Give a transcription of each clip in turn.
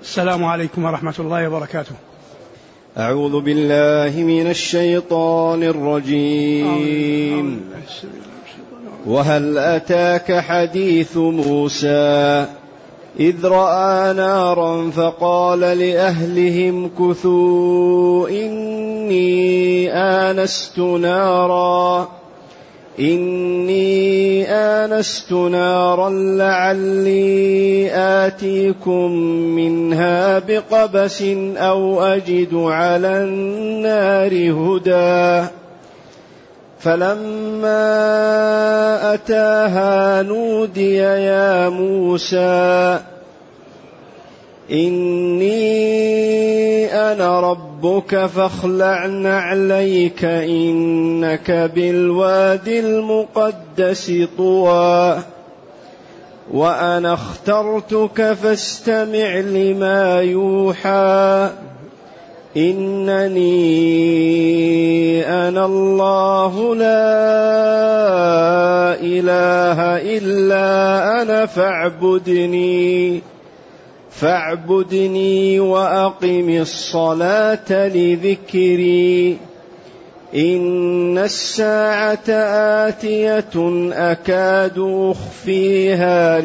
السلام عليكم ورحمة الله وبركاته. أعوذ بالله من الشيطان الرجيم. وهل أتاك حديث موسى إذ رأى نارا فقال لأهلهم كثوا إني آنست نارا لعلي آتيكم منها بقبس أو أجد على النار هدى. فلما أتاها نودي يا موسى إني أنا ربك فاخلع نعليك إنك بالوادي المقدس طوى وأنا اخترتك فاستمع لما يوحى إنني أنا الله لا إله إلا أنا فاعبدني وأقم الصلاة لذكري إن الساعة آتية أكاد أخفيها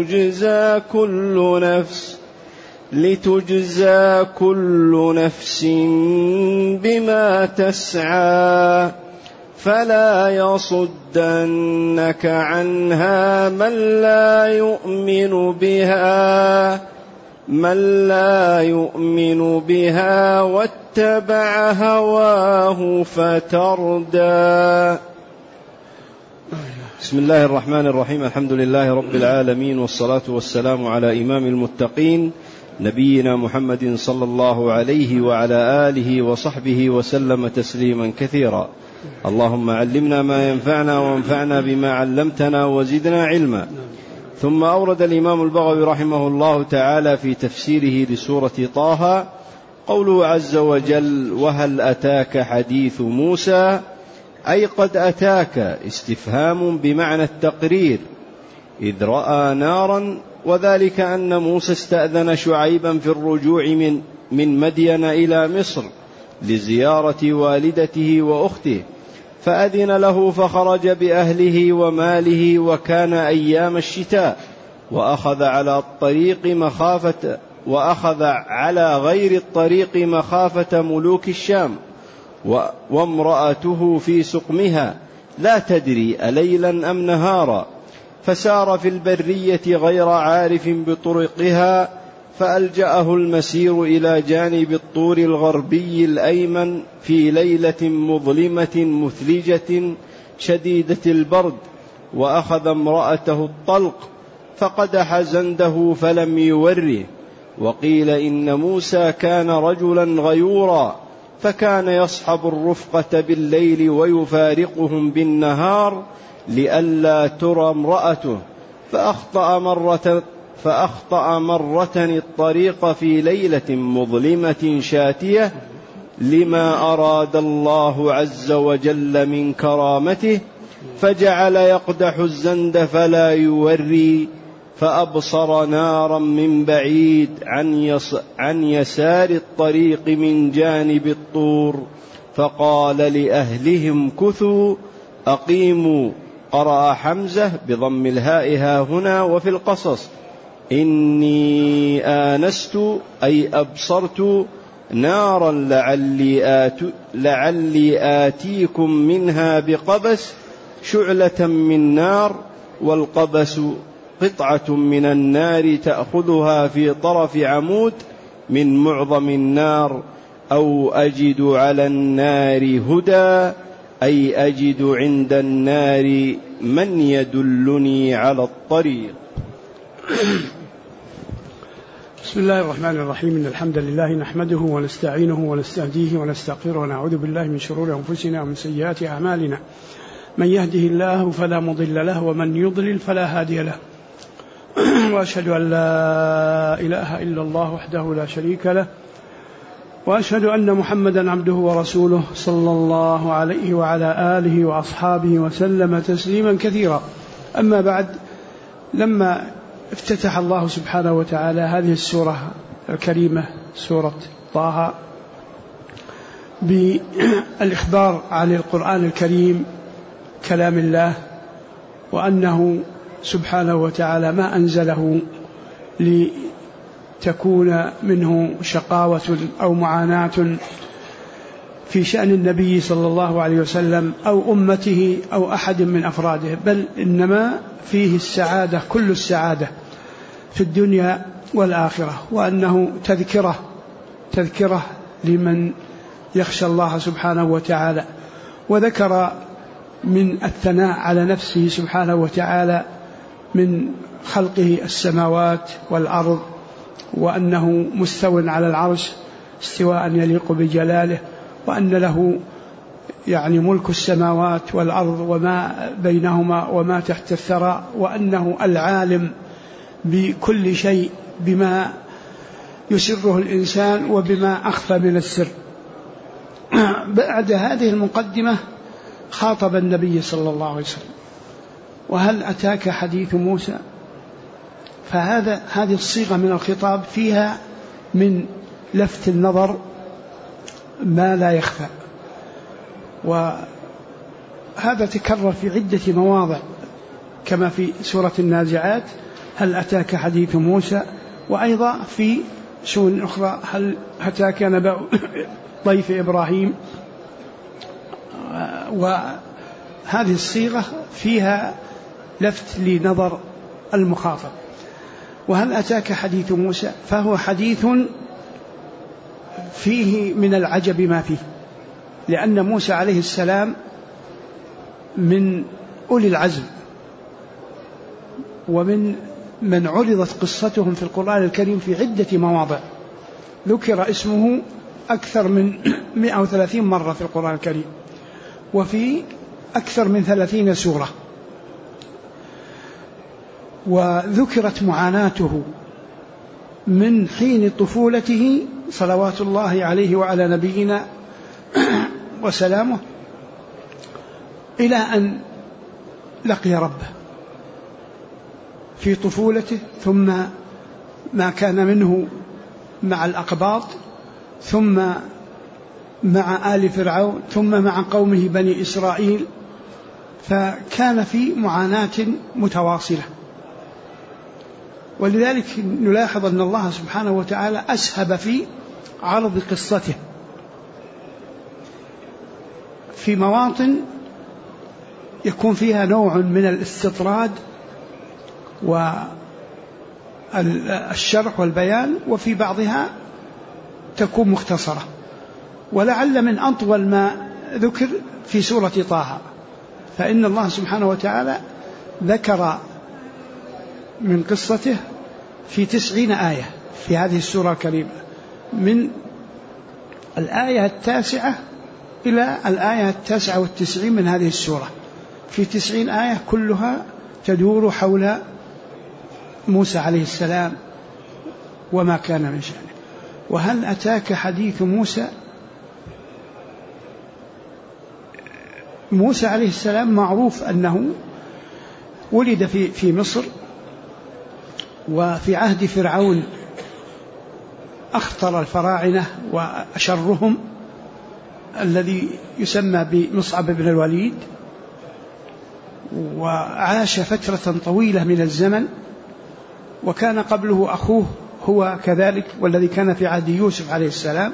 لتجزى كل نفس بما تسعى فلا يصدنك عنها من لا يؤمن بها واتبع هواه فتردى. بسم الله الرحمن الرحيم. الحمد لله رب العالمين، والصلاة والسلام على إمام المتقين نبينا محمد صلى الله عليه وعلى آله وصحبه وسلم تسليما كثيرا. اللهم علمنا ما ينفعنا وانفعنا بما علمتنا وزدنا علما. ثم أورد الإمام البغوي رحمه الله تعالى في تفسيره لسورة طه قوله عز وجل: وهل أتاك حديث موسى، أي قد أتاك، استفهام بمعنى التقرير، إذ رأى نارا، وذلك أن موسى استأذن شعيبا في الرجوع من مدين إلى مصر لزيارة والدته وأخته، فأذن له فخرج بأهله وماله، وكان أيام الشتاء، وأخذ على غير الطريق مخافة ملوك الشام، وامرأته في سقمها لا تدري أليلا أم نهارا، فسار في البرية غير عارف بطرقها، فألجأه المسير إلى جانب الطور الغربي الأيمن في ليلة مظلمة مثلجة شديدة البرد، وأخذ امرأته الطلق فقدح زنده فلم يوره. وقيل إن موسى كان رجلا غيورا، فكان يصحب الرفقة بالليل ويفارقهم بالنهار لئلا ترى امرأته، فأخطأ مرة الطريق في ليلة مظلمة شاتية لما أراد الله عز وجل من كرامته، فجعل يقدح الزند فلا يوري، فأبصر نارا من بعيد عن يسار الطريق من جانب الطور، فقال لأهلهم كثوا أقيموا. قرأ حمزة بضم الهاء ها هنا وفي القصص: إني آنست، أي أبصرت، نارا لعلي آتيكم منها بقبس، شعلة من نار، والقبس قطعة من النار تأخذها في طرف عمود من معظم النار، أو أجد على النار هدى، أي أجد عند النار من يدلني على الطريق. بسم الله الرحمن الرحيم. إن الحمد لله نحمده ونستعينه ونستهديه ونستغفره ونعوذ بالله من شرور أنفسنا ومن سيئات أعمالنا. من يهده الله فلا مضل له ومن يضلل فلا هادي له. وأشهد أن لا إله إلا الله وحده لا شريك له، وأشهد أن محمدا عبده ورسوله صلى الله عليه وعلى آله وأصحابه وسلم تسليما كثيرا. أما بعد، لما افتتح الله سبحانه وتعالى هذه السورة الكريمة سورة طه بالإخبار عن القرآن الكريم كلام الله، وأنه سبحانه وتعالى ما أنزله لتكون منه شقاوة أو معاناة في شأن النبي صلى الله عليه وسلم أو أمته أو أحد من أفراده، بل إنما فيه السعادة، كل السعادة في الدنيا والآخرة، وأنه تذكرة لمن يخشى الله سبحانه وتعالى. وذكر من الثناء على نفسه سبحانه وتعالى من خلقه السماوات والأرض، وأنه مستو على العرش استواء يليق بجلاله، وأن له يعني ملك السماوات والأرض وما بينهما وما تحت الثرى، وأنه العالم بكل شيء بما يسره الإنسان وبما أخفى من السر. بعد هذه المقدمة خاطب النبي صلى الله عليه وسلم: وهل أتاك حديث موسى؟ هذه الصيغة من الخطاب فيها من لفت النظر ما لا يخفى، وهذا تكرر في عدة مواضع كما في سورة النازعات هل أتاك حديث موسى، وأيضا في سور أخرى هل أتاك نبأ ضيف إبراهيم. وهذه الصيغة فيها لفت لنظر المخاطب. وهل أتاك حديث موسى فهو حديث فيه من العجب ما فيه، لأن موسى عليه السلام من أولي العزم، ومن من عرضت قصتهم في القرآن الكريم في عدة مواضع، ذكر اسمه أكثر من 130 مرة في القرآن الكريم، وفي أكثر من 30 سورة، وذكرت معاناته من حين طفولته صلوات الله عليه وعلى نبينا وسلامه إلى أن لقي ربه في طفولته، ثم ما كان منه مع الأقباط، ثم مع آل فرعون، ثم مع قومه بني إسرائيل، فكان في معاناة متواصلة. ولذلك نلاحظ أن الله سبحانه وتعالى أسهب في عرض قصته في مواطن يكون فيها نوع من الاستطراد والشرح والبيان، وفي بعضها تكون مختصرة. ولعل من أطول ما ذكر في سورة طه، فإن الله سبحانه وتعالى ذكر من قصته في 90 آية في هذه السورة الكريمة، من الآية 9 إلى الآية 99 من هذه السورة، في 90 آية كلها تدور حول موسى عليه السلام وما كان من شأنه. وهل أتاك حديث موسى؟ موسى عليه السلام معروف أنه ولد في مصر، وفي عهد فرعون أخطر الفراعنة وأشرهم الذي يسمى بمصعب بن الوليد، وعاش فترة طويلة من الزمن، وكان قبله أخوه هو كذلك، والذي كان في عهد يوسف عليه السلام.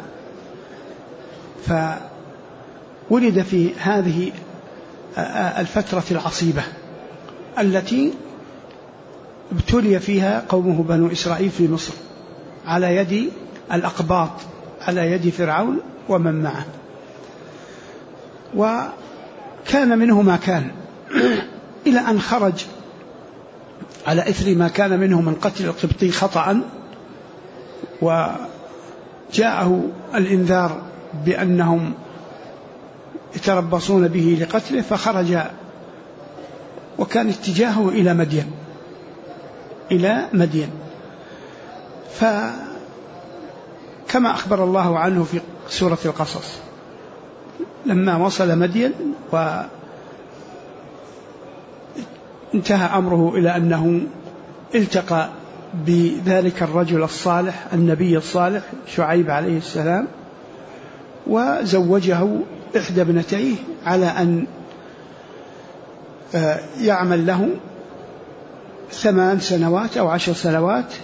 فولد في هذه الفترة العصيبة التي ابتلي فيها قومه بنو إسرائيل في مصر على يد الأقباط، على يد فرعون ومن معه، وكان منه ما كان إلى أن خرج على إثر ما كان منه من قتل القبطي خطأ، وجاءه الإنذار بأنهم يتربصون به لقتله، فخرج وكان اتجاهه إلى مدين. فكما أخبر الله عنه في سورة القصص لما وصل مدين وانتهى أمره إلى أنه التقى بذلك الرجل الصالح النبي الصالح شعيب عليه السلام، وزوجه إحدى ابنتيه على أن يعمل له 8 سنوات أو 10 سنوات،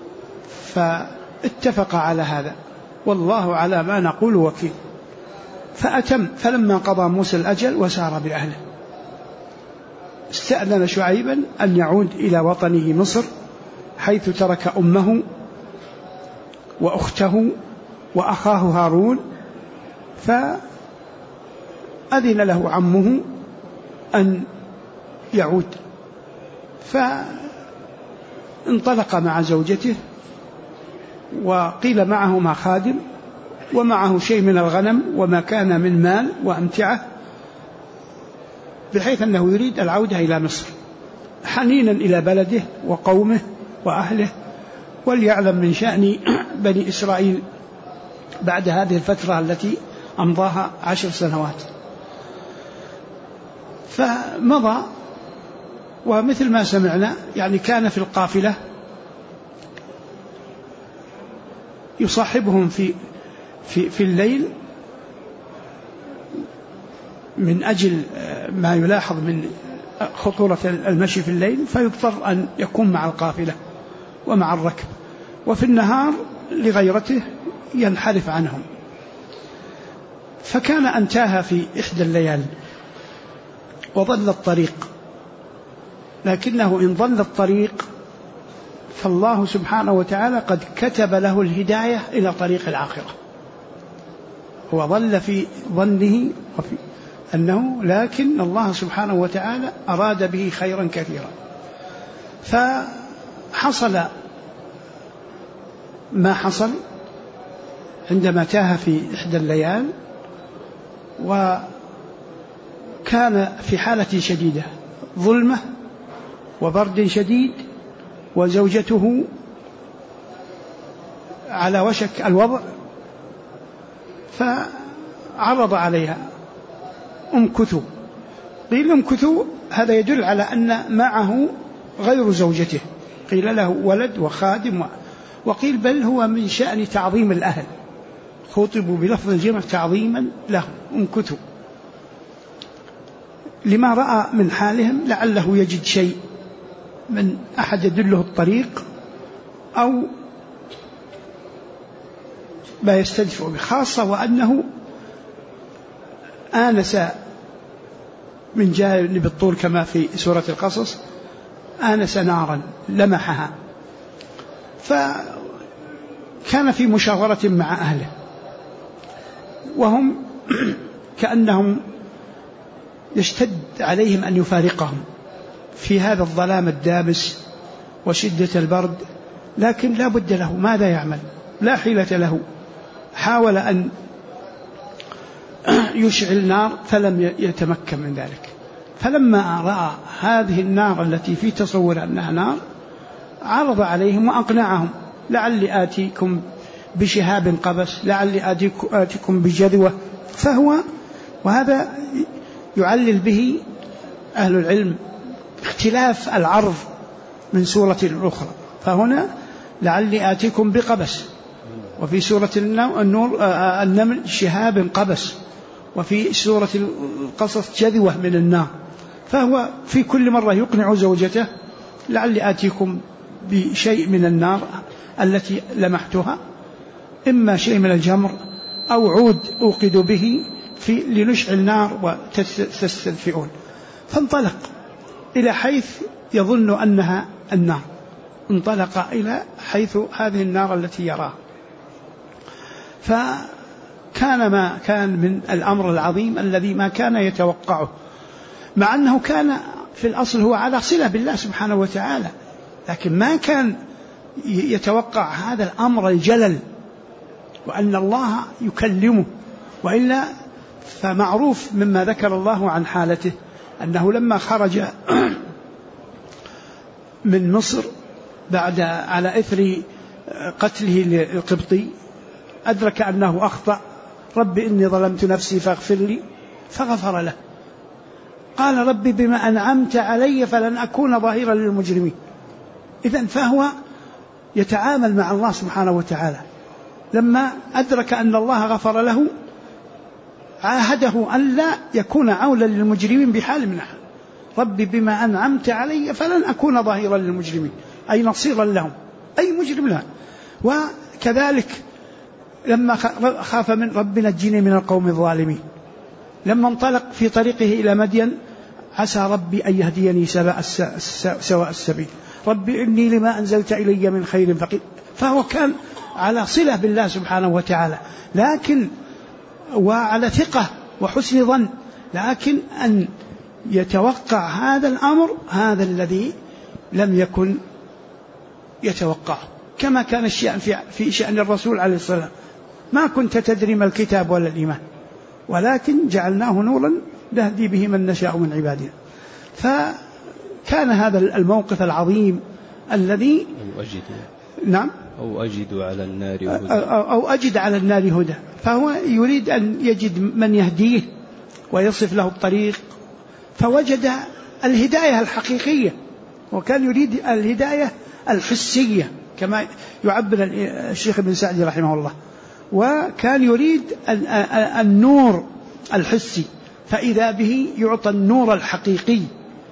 فاتفق على هذا، والله على ما نقول وكيل. فأتم، فلما قضى موسى الأجل وسار بأهله استأذن شعيبا أن يعود إلى وطنه مصر، حيث ترك أمه وأخته وأخاه هارون، فأذن له عمه أن يعود، فانطلق مع زوجته، وقيل معهما خادم ومعه شيء من الغنم وما كان من مال وأمتعة، بحيث أنه يريد العودة إلى مصر حنينا إلى بلده وقومه وأهله، وليعلم من شأن بني إسرائيل بعد هذه الفترة التي أمضاها 10 سنوات. فمضى، ومثل ما سمعنا يعني كان في القافلة يصاحبهم في الليل من أجل ما يلاحظ من خطورة المشي في الليل، فيضطر أن يكون مع القافلة ومع الركب، وفي النهار لغيرته ينحرف عنهم. فكان أن تاه في إحدى الليالي وضل الطريق، لكنه إن ضل الطريق فالله سبحانه وتعالى قد كتب له الهداية إلى طريق الآخرة. هو ضل في ظنه وفي أنه، لكن الله سبحانه وتعالى أراد به خيرا كثيرا. فحصل ما حصل عندما تاه في إحدى الليال، وكان في حالة شديدة، ظلمة وبرد شديد، وزوجته على وشك الوضع، فعرض عليها امكثوا. قيل امكثوا هذا يدل على أن معه غير زوجته، قيل له ولد وخادم، وقيل بل هو من شأن تعظيم الأهل، خطبوا بلفظ الجمع تعظيما له، امكثوا، لما رأى من حالهم لعله يجد شيء من أحد يدله الطريق أو ما يستدفع بخاصة، وأنه آنس من جانب الطور كما في سورة القصص، آنس نارا لمحها، فكان في مشاورة مع أهله، وهم كأنهم يشتد عليهم أن يفارقهم في هذا الظلام الدامس وشدة البرد، لكن لا بد له، ماذا يعمل؟ لا حيلة له. حاول أن يشعل نار فلم يتمكن من ذلك. فلما رأى هذه النار التي في تصور أنها نار، عرض عليهم وأقنعهم: لعلي آتيكم بشهاب قبس، لعلي آتيكم بجذوة. وهذا يعلل به أهل العلم اختلاف العرض من سورة أخرى، فهنا لعلي آتيكم بقبس، وفي سورة النمل شهاب قبس، وفي سورة القصص جذوة من النار. فهو في كل مرة يقنع زوجته: لعلي آتيكم بشيء من النار التي لمحتها، إما شيء من الجمر أو عود أوقد به لنشعل نار وتستدفئون. فانطلق إلى حيث يظن أنها النار، انطلق إلى حيث هذه النار التي يراها. فكان ما كان من الأمر العظيم الذي ما كان يتوقعه، مع أنه كان في الأصل هو على صلة بالله سبحانه وتعالى، لكن ما كان يتوقع هذا الأمر الجلل، وأن الله يكلمه. وإلا فمعروف مما ذكر الله عن حالته أنه لما خرج من مصر بعد على إثر قتله للقبطي، أدرك أنه أخطأ: رب إني ظلمت نفسي فاغفر لي، فغفر له. قال: رب بما أنعمت علي فلن أكون ظهيرا للمجرمين. إذن فهو يتعامل مع الله سبحانه وتعالى. لما أدرك أن الله غفر له عاهده أن لا يكون عولا للمجرمين بحال من الأحوال. ربي بما أنعمت علي فلن أكون ظهيرا للمجرمين، أي نصيرا لهم، أي مجرم لهم. وكذلك لما خاف من رب نجني من القوم الظالمين، لما انطلق في طريقه إلى مدين عسى ربي أن يهديني سواء السبيل، ربي إني لما أنزلت إلي من خير فقير. فهو كان على صلة بالله سبحانه وتعالى، لكن وعلى ثقة وحسن ظن، لكن أن يتوقع هذا الأمر هذا الذي لم يكن يتوقعه، كما كان الشأن في شأن الرسول عليه الصلاة والسلام. ما كنت تدري ما الكتاب ولا الإيمان ولكن جعلناه نورا نهدي به من نشاء من عبادنا. فكان هذا الموقف العظيم الذي نعم أو أجد على النار هدى، أو أجد على النار هدى. فهو يريد أن يجد من يهديه ويصف له الطريق، فوجد الهداية الحقيقية، وكان يريد الهداية الحسية كما يعبر الشيخ ابن سعدي رحمه الله، وكان يريد النور الحسي، فإذا به يعطى النور الحقيقي،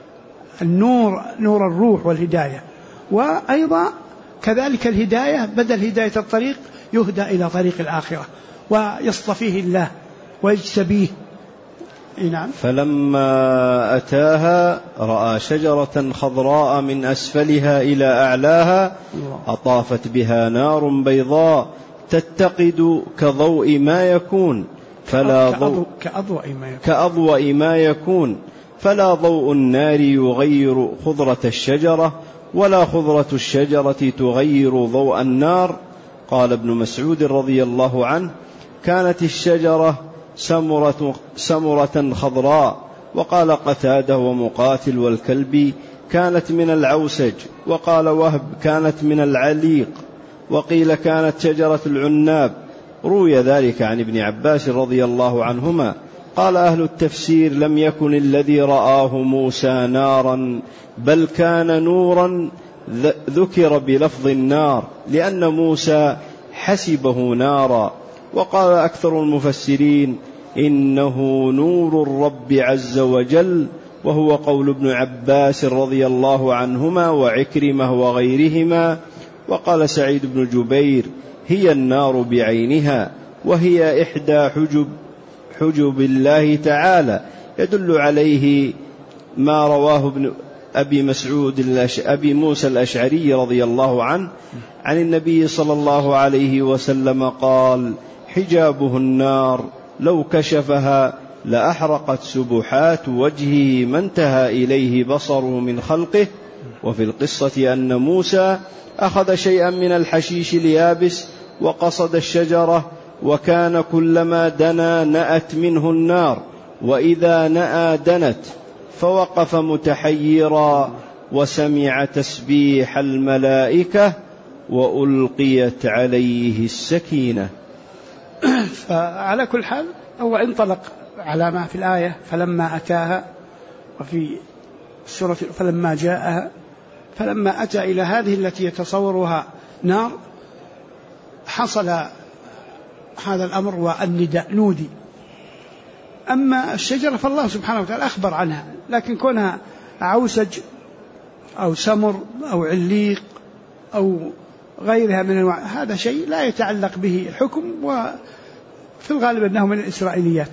نور الروح والهداية. وأيضا كذلك الهداية بدل هداية الطريق يهدى إلى طريق الآخرة ويصطفيه الله ويجتبيه. نعم. فلما أتاها رأى شجرة خضراء من أسفلها إلى أعلاها أطافت بها نار بيضاء تتقد كأضوء ما يكون فلا ضوء النار يغير خضرة الشجرة ولا خضرة الشجرة تغير ضوء النار. قال ابن مسعود رضي الله عنه: كانت الشجرة سمرة خضراء. وقال قتادة ومقاتل والكلبي: كانت من العوسج. وقال وهب: كانت من العليق. وقيل: كانت شجرة العناب. روي ذلك عن ابن عباس رضي الله عنهما. قال أهل التفسير: لم يكن الذي رآه موسى نارا، بل كان نورا ذكر بلفظ النار، لأن موسى حسبه نارا. وقال أكثر المفسرين: إنه نور الرب عز وجل، وهو قول ابن عباس رضي الله عنهما وعكرمة وغيرهما. وقال سعيد بن جبير: هي النار بعينها، وهي إحدى حجب الله تعالى. يدل عليه ما رواه ابن أبي موسى الأشعري رضي الله عنه عن النبي صلى الله عليه وسلم قال: حجابه النار، لو كشفها لأحرقت سبحات وجهه ما انتهى إليه بصره من خلقه. وفي القصة أن موسى أخذ شيئا من الحشيش اليابس وقصد الشجرة، وكان كلما دنا نأت منه النار، وإذا نأى دنت، فوقف متحيرا وسمع تسبيح الملائكة وألقيت عليه السكينة. فعلى كل حال هو انطلق على ما في الآية: فلما أتاها، وفي السورة فلما جاءها. فلما أتى إلى هذه التي يتصورها نار حصل هذا الأمر والنداء نودي. أما الشجرة فالله سبحانه وتعالى أخبر عنها، لكن كونها عوسج أو سمر أو عليق أو غيرها من أنواع هذا شيء لا يتعلق به الحكم، وفي الغالب أنه من الإسرائيليات،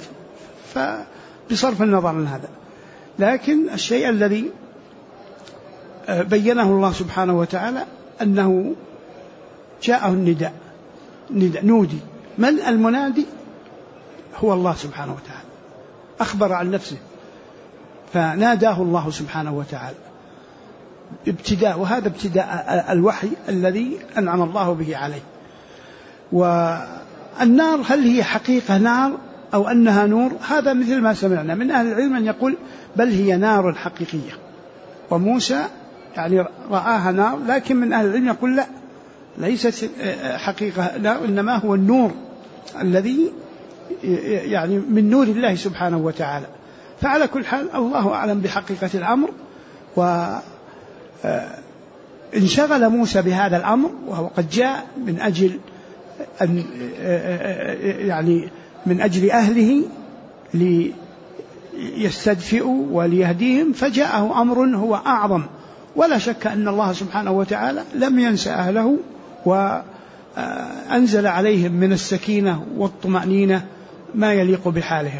فبصرف النظر عن هذا. لكن الشيء الذي بينه الله سبحانه وتعالى أنه جاءه النداء نودي. من المنادي؟ هو الله سبحانه وتعالى، أخبر عن نفسه فناداه الله سبحانه وتعالى ابتداء، وهذا ابتداء الوحي الذي أنعم الله به عليه. والنار هل هي حقيقة نار أو أنها نور؟ هذا مثل ما سمعنا من أهل العلم أن يقول بل هي نار حقيقية، وموسى يعني رآها نار، لكن من أهل العلم يقول لا، ليست حقيقة نار، إنما هو النور الذي يعني من نور الله سبحانه وتعالى. فعلى كل حال الله أعلم بحقيقة الأمر، انشغل موسى بهذا الأمر، وقد جاء من أجل أن يعني من أجل أهله ليستدفئوا وليهديهم، فجاءه أمر هو أعظم. ولا شك أن الله سبحانه وتعالى لم ينس أهله، وأنزل عليهم من السكينة والطمأنينة ما يليق بحالهم.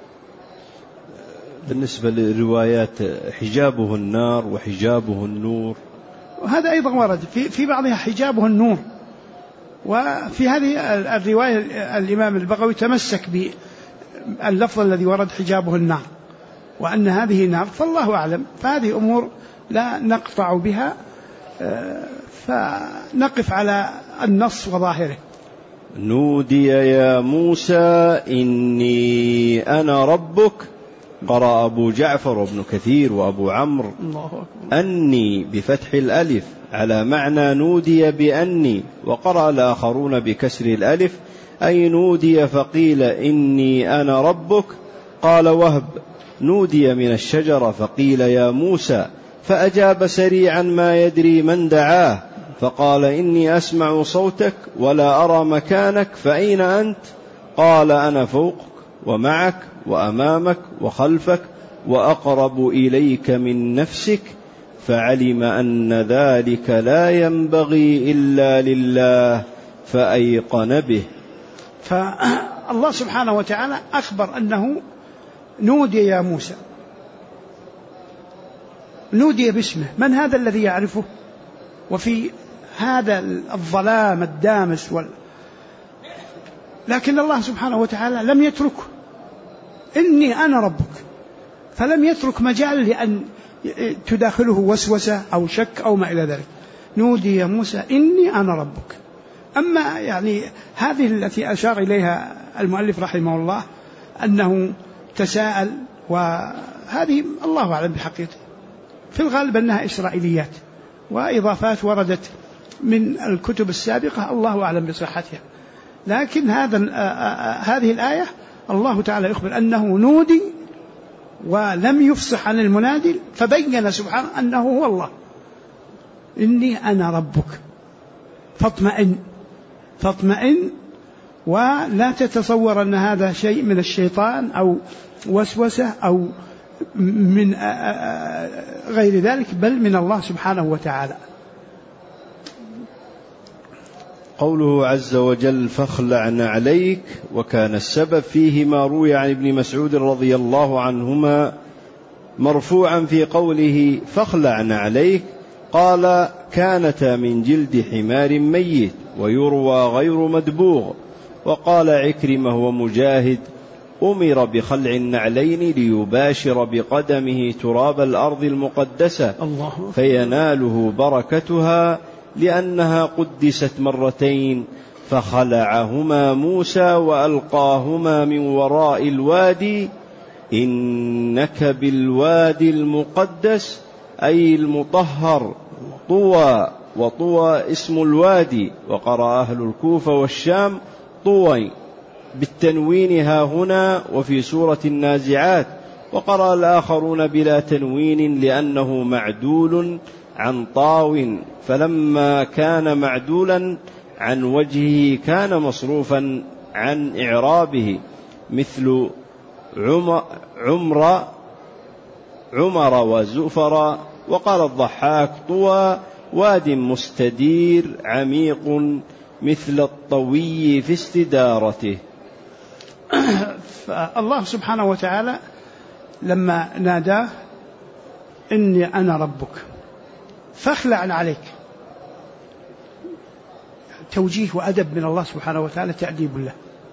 بالنسبة للروايات حجابه النار وحجابه النور، وهذا أيضا ورد في بعضها حجابه النور، وفي هذه الرواية الإمام البغوي تمسك باللفظ الذي ورد حجابه النار، وأن هذه نار، فالله أعلم. فهذه أمور لا نقطع بها، فنقف على النص وظاهره. نودي يا موسى إني أنا ربك، قرأ أبو جعفر وابن كثير وأبو عمرو أني بفتح الألف على معنى نودي بأني، وقرأ الآخرون بكسر الألف أي نودي فقيل إني أنا ربك. قال وهب نودي من الشجرة فقيل يا موسى، فأجاب سريعا ما يدري من دعاه، فقال إني أسمع صوتك ولا أرى مكانك، فأين أنت؟ قال أنا فوقك ومعك وأمامك وخلفك وأقرب إليك من نفسك، فعلم أن ذلك لا ينبغي إلا لله فأيقن به. فالله سبحانه وتعالى أخبر أنه نودي يا موسى، نودي باسمه. من هذا الذي يعرفه؟ وفي هذا الظلام الدامس لكن الله سبحانه وتعالى لم يتركه، إني أنا ربك، فلم يترك مجال لأن تداخله وسوسة أو شك أو ما إلى ذلك. نودي يا موسى إني أنا ربك. أما يعني هذه التي أشار إليها المؤلف رحمه الله أنه تساءل، وهذه الله أعلم بحقيقته، في الغالب أنها إسرائيليات وإضافات وردت من الكتب السابقة، الله أعلم بصحتها. لكن هذه الآية الله تعالى يخبر أنه نودي ولم يفصح عن المنادي، فبين سبحانه أنه هو الله. إني أنا ربك فاطمئن ولا تتصور أن هذا شيء من الشيطان أو وسوسة أو من غير ذلك، بل من الله سبحانه وتعالى. قوله عز وجل فاخلع نعليك، وكان السبب فيه ما روي عن ابن مسعود رضي الله عنهما مرفوعا في قوله فاخلع نعليك، قال كانتا من جلد حمار ميت، ويروى غير مدبوغ. وقال عكرمة ومجاهد أمر بخلع النعلين ليباشر بقدمه تراب الأرض المقدسة فيناله بركتها، لأنها قدست مرتين، فخلعهما موسى وألقاهما من وراء الوادي، إنك بالوادي المقدس أي المطهر طوى، وطوى اسم الوادي. وقرأ أهل الكوفة والشام طوي بالتنوين ها هنا وفي سورة النازعات، وقرأ الآخرون بلا تنوين لأنه معدول عن طاو، فلما كان معدولا عن وجهه كان مصروفا عن إعرابه، مثل عمر وزفر. وقال الضحاك طوى واد مستدير عميق مثل الطوي في استدارته. فالله سبحانه وتعالى لما ناداه إني أنا ربك فاخلع عليك، توجيه وأدب من الله سبحانه وتعالى، تأديب له.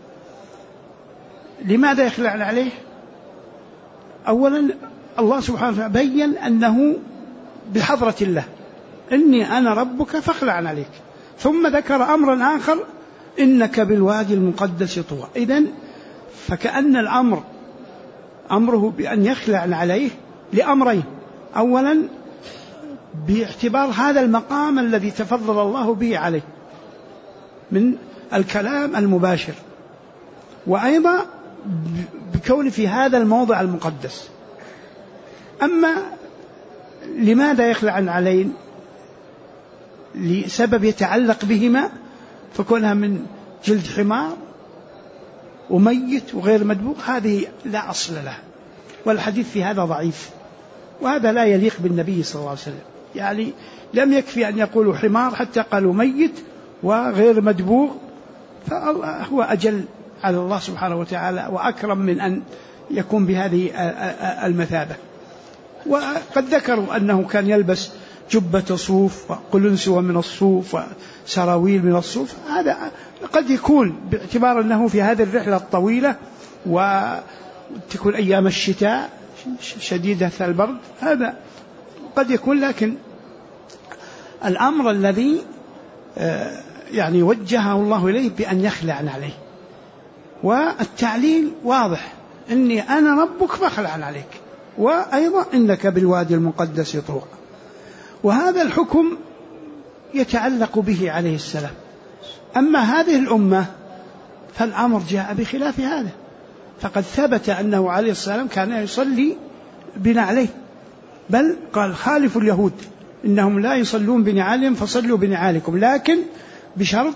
لماذا يخلع عليه؟ أولا الله سبحانه وتعالى بيّن أنه بحضرة الله، إني أنا ربك فاخلع عليك، ثم ذكر أمرا آخر إنك بالوادي المقدس طوى. إذن فكأن أمره بأن يخلع عليه لأمرين: أولا باعتبار هذا المقام الذي تفضل الله به عليه من الكلام المباشر، وأيضا بكون في هذا الموضع المقدس. أما لماذا يخلع عليه؟ لسبب يتعلق بهما، فكونها من جلد حمار وميت وغير مدبوغ هذه لا أصل لها، والحديث في هذا ضعيف، وهذا لا يليق بالنبي صلى الله عليه وسلم. يعني لم يكفي أن يقولوا حمار، حتى قالوا ميت وغير مدبوغ، فهو أجل على الله سبحانه وتعالى وأكرم من أن يكون بهذه المثابة. وقد ذكروا أنه كان يلبس جبة صوف وقلنسوة من الصوف وسراويل من الصوف، هذا قد يكون باعتبار أنه في هذه الرحلة الطويلة وتكون أيام الشتاء شديدة البرد، هذا قد يكون. لكن الأمر الذي يعني وجهه الله إليه بأن يخلع عليه، والتعليل واضح: إني أنا ربك فاخلع عليك، وأيضا إنك بالوادي المقدس طوى. وهذا الحكم يتعلق به عليه السلام. أما هذه الأمة فالأمر جاء بخلاف هذا، فقد ثبت أنه عليه السلام كان يصلي بنعليه، بل قال: خالفوا اليهود إنهم لا يصلون بنعالهم فصلوا بنعالكم، لكن بشرط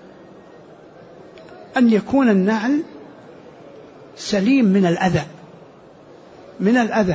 أن يكون النعل سليم من الأذى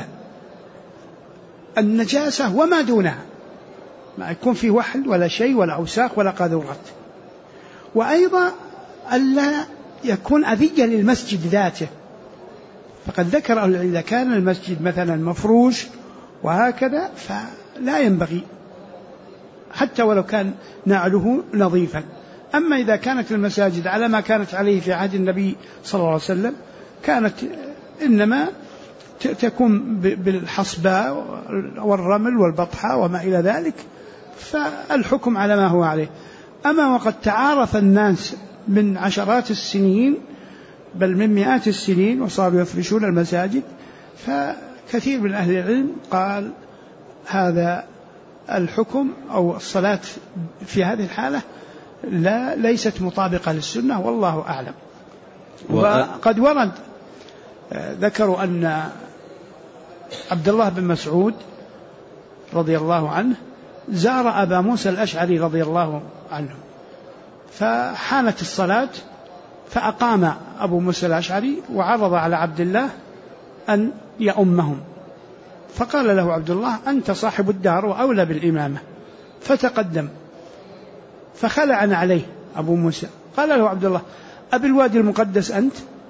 النجاسة وما دونها، ما يكون في وحل ولا شيء ولا أوساخ ولا قاذورات، وأيضا ألا يكون أذية للمسجد ذاته. فقد ذكر إذا كان المسجد مثلا مفروش وهكذا فلا ينبغي حتى ولو كان نعله نظيفا. أما إذا كانت المساجد على ما كانت عليه في عهد النبي صلى الله عليه وسلم، كانت إنما تكون بالحصباء والرمل والبطحاء وما إلى ذلك، فالحكم على ما هو عليه. أما وقد تعارف الناس من عشرات السنين بل من مئات السنين وصاروا يفرشون المساجد، فكثير من أهل العلم قال هذا الحكم أو الصلاة في هذه الحالة ليست مطابقة للسنة، والله أعلم. وقد ورد ذكروا أن عبد الله بن مسعود رضي الله عنه زار أبا موسى الأشعري رضي الله عنه، فحانت الصلاة فأقام أبو موسى الأشعري وعرض على عبد الله أن يؤمهم، فقال له عبد الله: أنت صاحب الدار وأولى بالإمامة. فتقدم فخلع عليه أبو موسى، قال له عبد الله: أبالوادي المقدس أنت؟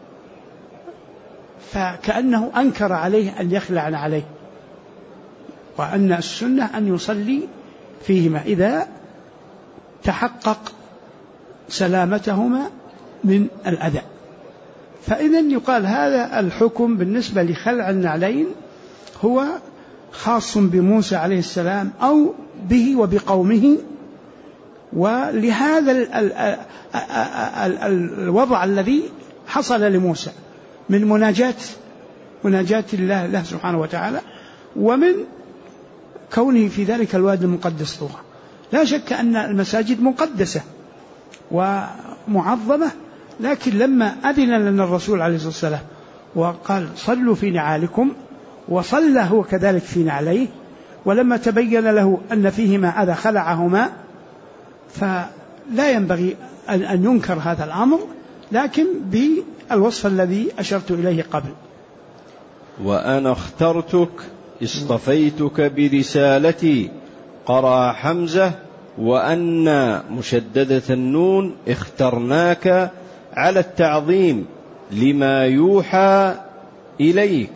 فكأنه أنكر عليه أن يخلع عليه، وأن السنة أن يصلي فيهما إذا تحقق سلامتهما من الأذى. فإذن يقال هذا الحكم بالنسبة لخلع النعلين هو خاص بموسى عليه السلام أو به وبقومه، ولهذا الوضع الذي حصل لموسى من مناجاة الله له سبحانه وتعالى، ومن كونه في ذلك الوادي المقدس طوى. لا شك أن المساجد مقدسة ومعظمة، لكن لما أذن لنا الرسول عليه الصلاة والسلام وقال: صلوا في نعالكم، وصلى هو كذلك في نعليه، ولما تبين له أن فيهما أذى خلعهما، فلا ينبغي أن ينكر هذا الأمر، لكن بالوصف الذي أشرت إليه قبل. وأنا اخترتك اصطفيتك برسالتي، قرأ حمزة: وأن مشددة النون اخترناك على التعظيم لما يوحى إليك،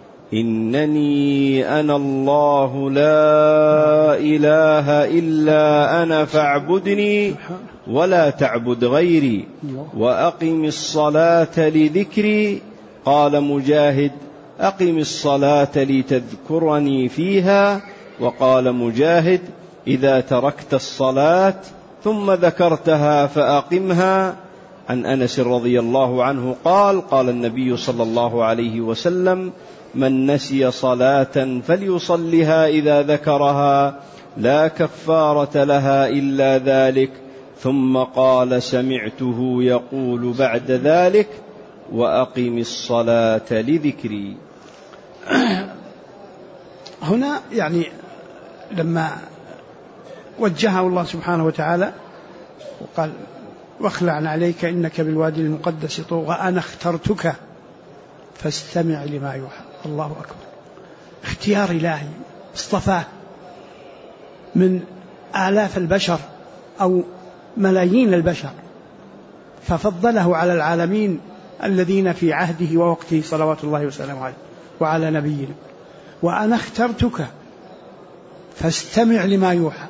إنني أنا الله لا إله إلا أنا فاعبدني ولا تعبد غيري وأقم الصلاة لذكري. قال مجاهد: أقم الصلاة لتذكرني فيها. وقال مجاهد: إذا تركت الصلاة ثم ذكرتها فأقمها. عن أنس رضي الله عنه قال: قال النبي صلى الله عليه وسلم: من نسي صلاة فليصلها إذا ذكرها، لا كفارة لها إلا ذلك. ثم قال: سمعته يقول بعد ذلك: وأقم الصلاة لذكري. هنا يعني لما وجهه الله سبحانه وتعالى وقال واخلع عليك إنك بالوادي المقدس طوى وأنا اخترتك فاستمع لما يوحى. الله أكبر، اختيار إلهي، اصطفاه من آلاف البشر أو ملايين البشر ففضله على العالمين الذين في عهده ووقته صلوات الله وسلامه عليه وعلى نبينا. وأنا اخترتك فاستمع لما يوحى.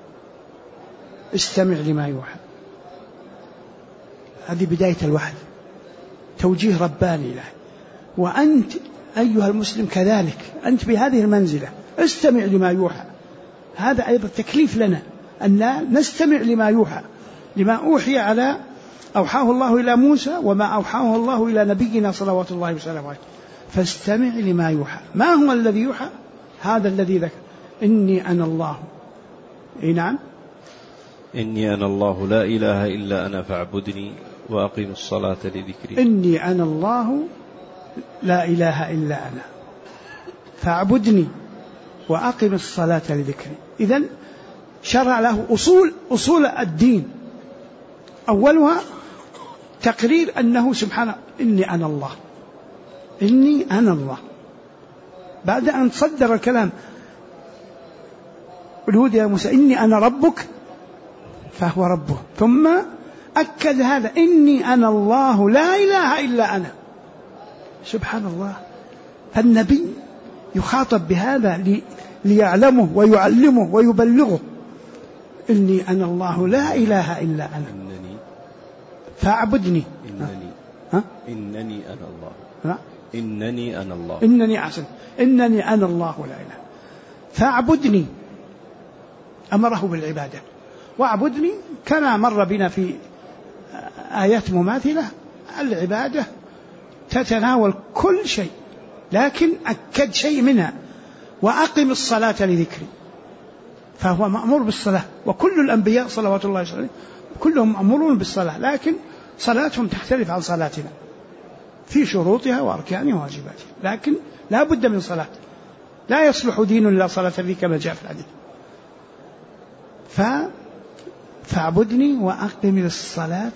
استمع لما يوحى، هذه بداية الوحي، توجيه رباني له. وأنت أيها المسلم كذلك، أنت بهذه المنزلة، استمع لما يوحى. هذا أيضا تكليف لنا أن نستمع لما يوحى، لما أوحاه الله إلى موسى وما أوحاه الله إلى نبينا صلوات الله وسلامه عليه. فاستمع لما يوحى. ما هو الذي يوحى؟ هذا الذي ذكر إني أنا الله. نعم، إني أنا الله لا إله إلا أنا فاعبدني وأقم الصلاة لذكري. إني أنا الله لا إله إلا أنا فاعبدني وأقم الصلاة لذكري. إذن شرع له أصول الدين، أولها تقرير أنه سبحانه إني أنا الله، إني أنا الله. بعد أن صدر الكلام الهود يا موسى إني أنا ربك فهو ربه، ثم أكد هذا إني أنا الله لا إله إلا أنا. سبحان الله، النبي يخاطب بهذا ليعلمه ويعلمه ويبلغه. إني أنا الله لا إله إلا أنا فاعبدني. إنني أنا الله. إنني أنا الله. إنني أنا الله لا إله فاعبدني. أمره بالعبادة. واعبدني كما مر بنا في آيات مماثلة، العبادة تتناول كل شيء، لكن أكد شيء منها وأقم الصلاة لذكري. فهو مأمور بالصلاة، وكل الأنبياء صلوات الله عليه كلهم مأمورون بالصلاة، لكن صلاتهم تختلف عن صلاتنا في شروطها وأركانها وواجباتها، لكن لا بد من صلاة. لا يصلح دين إلا صلاة فيه كما جاء في الحديث. فاعبدني وأقم الصلاة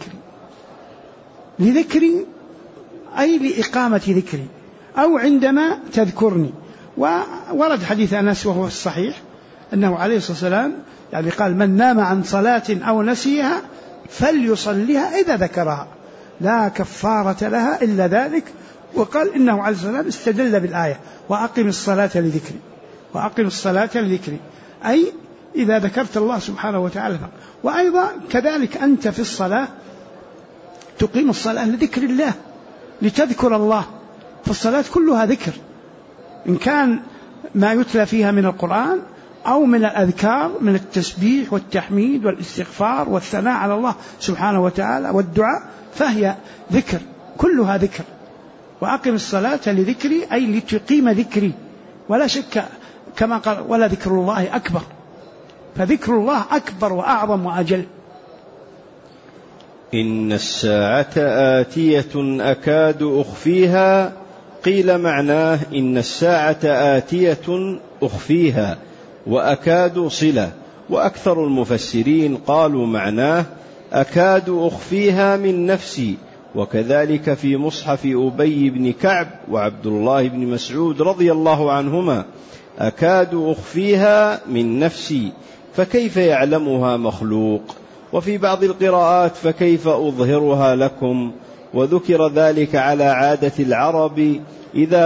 لذكري أي لإقامة ذكري أو عندما تذكرني. وورد حديث أنس وهو الصحيح أنه عليه الصلاة والسلام يعني قال من نام عن صلاة أو نسيها فليصليها إذا ذكرها لا كفارة لها إلا ذلك. وقال إنه عليه الصلاة والسلام استدل بالآية وأقم الصلاة لذكري. وأقم الصلاة لذكري أي إذا ذكرت الله سبحانه وتعالى. وأيضا كذلك أنت في الصلاة تقيم الصلاة لذكر الله، لتذكر الله. فالصلاة كلها ذكر، إن كان ما يتلى فيها من القرآن أو من الأذكار من التسبيح والتحميد والاستغفار والثناء على الله سبحانه وتعالى والدعاء، فهي ذكر، كلها ذكر. وأقم الصلاة لذكري أي لتقيم ذكري. ولا شك كما قال ولا ذكر الله أكبر، فذكر الله أكبر وأعظم وأجل. إن الساعة آتية أكاد أخفيها، قيل معناه إن الساعة آتية أخفيها وأكاد صلة. وأكثر المفسرين قالوا معناه أكاد أخفيها من نفسي. وكذلك في مصحف أبي بن كعب وعبد الله بن مسعود رضي الله عنهما أكاد أخفيها من نفسي فكيف يعلمها مخلوق. وفي بعض القراءات فكيف أظهرها لكم. وذكر ذلك على عادة العرب إذا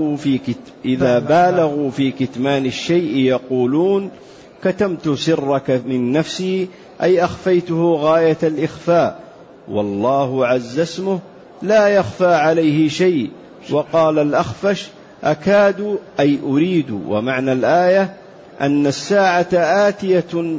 بالغوا في كتمان الشيء يقولون كتمت سرك من نفسي أي أخفيته غاية الإخفاء. والله عز اسمه لا يخفى عليه شيء. وقال الأخفش أكاد أي أريد. ومعنى الآية أن الساعة آتية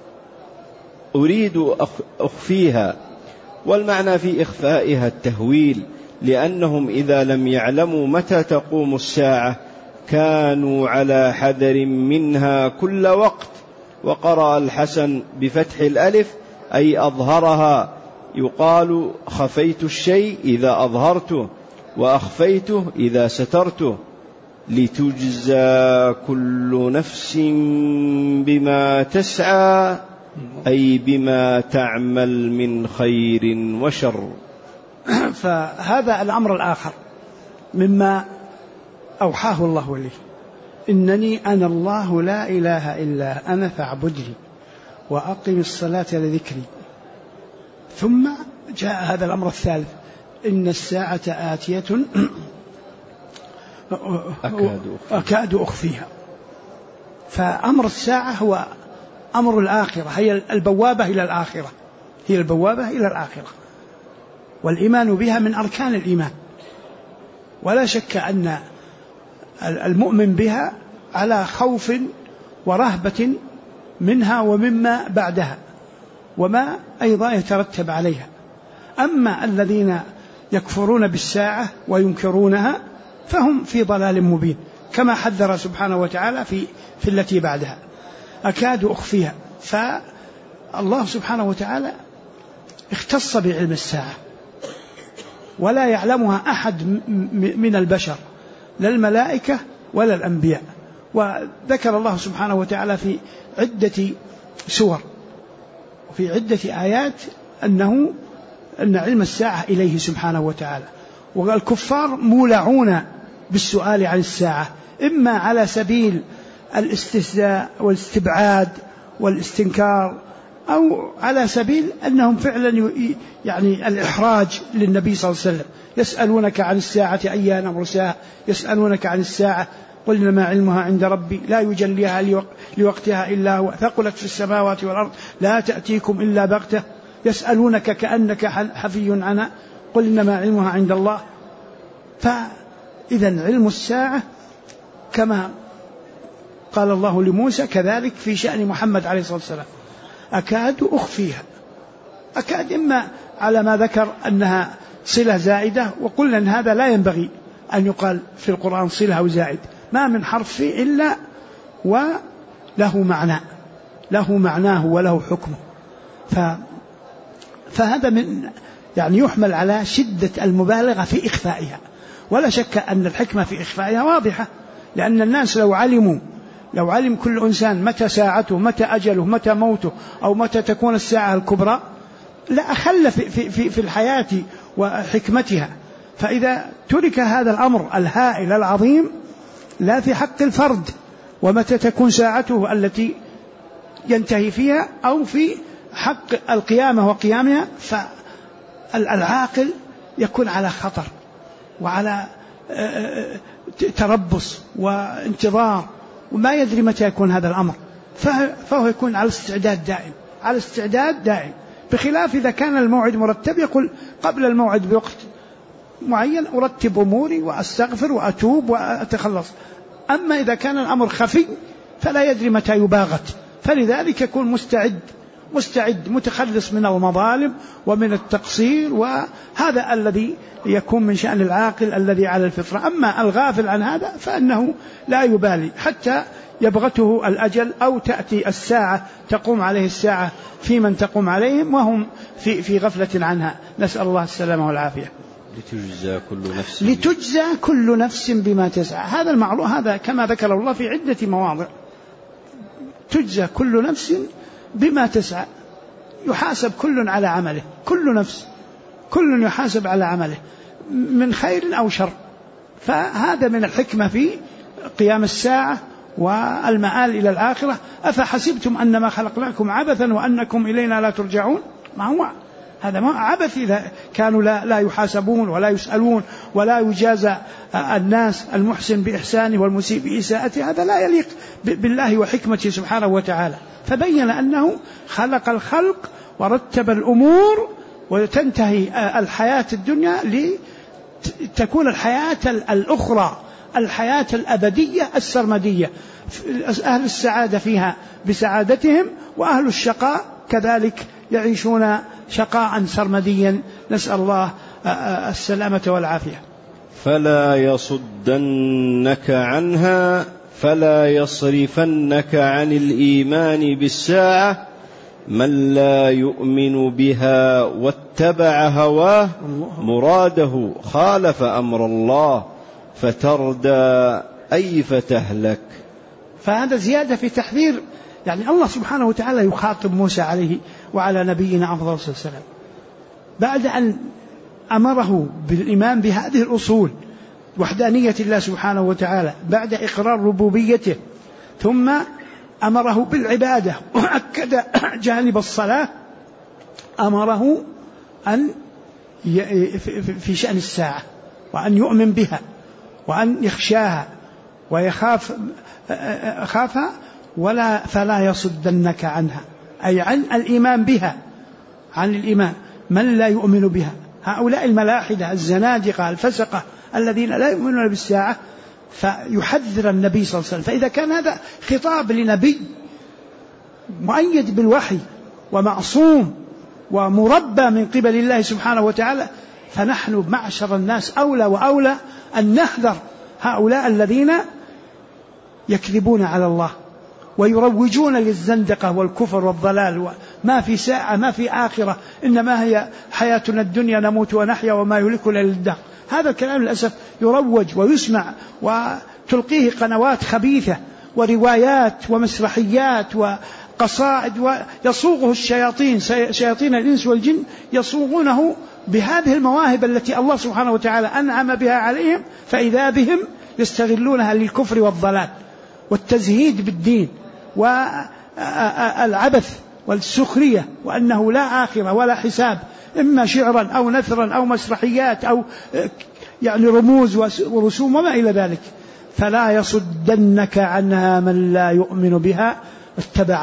أريد أخفيها. والمعنى في إخفائها التهويل، لأنهم إذا لم يعلموا متى تقوم الساعة كانوا على حذر منها كل وقت. وقرأ الحسن بفتح الألف أي أظهرها. يقال خفيت الشيء إذا أظهرته وأخفيته إذا سترته. لتجزى كل نفس بما تسعى أي بما تعمل من خير وشر. فهذا الأمر الآخر مما أوحاه الله إليه: إنني أنا الله لا إله إلا أنا فاعبدني وأقم الصلاة لذكري. ثم جاء هذا الأمر الثالث: إن الساعة آتية أكاد أخفيها. فأمر الساعة هو أمر الآخرة، هي البوابة إلى الآخرة، هي البوابة إلى الآخرة، والإيمان بها من أركان الإيمان، ولا شك أن المؤمن بها على خوف ورهبة منها ومما بعدها وما أيضا يترتب عليها. أما الذين يكفرون بالساعة وينكرونها فهم في ضلال مبين، كما حذر سبحانه وتعالى في التي بعدها: أكاد أخفيها. فالله سبحانه وتعالى اختص بعلم الساعة ولا يعلمها أحد من البشر، لا الملائكة ولا الأنبياء. وذكر الله سبحانه وتعالى في عدة سور وفي عدة آيات أن علم الساعة إليه سبحانه وتعالى. والكفار مولعون بالسؤال عن الساعة، إما على سبيل الاستهزاء والاستبعاد والاستنكار، أو على سبيل أنهم فعلا يعني الإحراج للنبي صلى الله عليه وسلم: يسألونك عن الساعة أيان مرساها، يسألونك عن الساعة قل إنما علمها عند ربي لا يجليها لوقتها إلا هو ثقلت في السماوات والأرض لا تأتيكم إلا بغتة، يسألونك كأنك حفي عنها قل إنما علمها عند الله. فإذا علم الساعة كما قال الله لموسى كذلك في شأن محمد عليه الصلاة والسلام: أكاد أخفيها. أكاد إما على ما ذكر أنها صلة زائدة، وقلنا أن هذا لا ينبغي أن يقال في القرآن صلة أو زائد، ما من حرف إلا وله معنى، له معناه وله حكمه. فهذا من يعني يحمل على شدة المبالغة في إخفائها، ولا شك أن الحكمة في إخفائها واضحة، لأن الناس لو علم كل إنسان متى ساعته، متى أجله، متى موته، أو متى تكون الساعة الكبرى، لا أخل في الحياة وحكمتها. فإذا ترك هذا الأمر الهائل العظيم لا في حق الفرد ومتى تكون ساعته التي ينتهي فيها، أو في حق القيامة وقيامها، فالعاقل يكون على خطر وعلى تربص وانتظار، وما يدري متى يكون هذا الأمر، فهو يكون على استعداد دائم، بخلاف إذا كان الموعد مرتب يقول قبل الموعد بوقت معين أرتب أموري وأستغفر وأتوب وأتخلص. أما إذا كان الأمر خفي فلا يدري متى يباغت، فلذلك يكون مستعد متخلص من المظالم ومن التقصير، وهذا الذي يكون من شأن العاقل الذي على الفطرة. أما الغافل عن هذا فإنه لا يبالي حتى يبغته الأجل أو تأتي الساعة تقوم عليه الساعة في من تقوم عليهم وهم في غفلة عنها، نسأل الله السلامة والعافية. لتجزى كل نفس بما تسعى. هذا المعروف، هذا كما ذكر الله في عدة مواضع: تجزى كل نفس بما تسعى، يحاسب كل على عمله، كل يحاسب على عمله من خير أو شر. فهذا من الحكمة في قيام الساعة والمآل إلى الآخرة. أفحسبتم أنما خلقناكم عبثا وأنكم إلينا لا ترجعون؟ ما هو هذا ما عبث إذا كانوا لا يحاسبون ولا يسألون ولا يجازى الناس المحسن بإحسانه والمسيء بإساءته. هذا لا يليق بالله وحكمته سبحانه وتعالى. فبين أنه خلق الخلق ورتب الأمور، وتنتهي الحياة الدنيا لتكون الحياة الأخرى، الحياة الأبدية السرمدية، أهل السعادة فيها بسعادتهم، وأهل الشقاء كذلك يعيشون شقاء سرمديا، نسأل الله السلامة والعافية. فلا يصدنك عنها، فلا يصرفنك عن الإيمان بالساعة من لا يؤمن بها واتبع هواه مراده خالف أمر الله فتردى أي فتهلك. فهذا زيادة في تحذير، يعني الله سبحانه وتعالى يخاطب موسى عليه وعلى نبينا أفضل الصلاة والسلام بعد أن أمره بالإيمان بهذه الأصول، وحدانية الله سبحانه وتعالى بعد إقرار ربوبيته، ثم أمره بالعبادة وأكد جانب الصلاة، أمره أن في شأن الساعة وأن يؤمن بها وأن يخشاها خافها فلا يصدنك عنها، أي عن الإيمان بها، عن الإيمان من لا يؤمن بها. هؤلاء الملاحدة الزنادقة الفسقة الذين لا يؤمنون بالساعة، فيحذر النبي صلى الله عليه وسلم. فإذا كان هذا خطاب لنبي مؤيد بالوحي ومعصوم ومربى من قبل الله سبحانه وتعالى، فنحن معشر الناس أولى وأولى أن نحذر هؤلاء الذين يكذبون على الله ويروجون للزندقة والكفر والضلال، وما في ساعة ما في آخرة، إنما هي حياتنا الدنيا نموت ونحيا وما يهلكنا إلا الدهر. هذا الكلام للأسف يروج ويسمع وتلقيه قنوات خبيثة وروايات ومسرحيات وقصائد، ويصوغه الشياطين، شياطين الإنس والجن يصوغونه بهذه المواهب التي الله سبحانه وتعالى أنعم بها عليهم، فإذا بهم يستغلونها للكفر والضلال والتزهيد بالدين والعبث والسخرية، وأنه لا آخرة ولا حساب، إما شعرا أو نثرا أو مسرحيات أو يعني رموز ورسوم وما إلى ذلك. فلا يصدنك عنها من لا يؤمن بها اتبع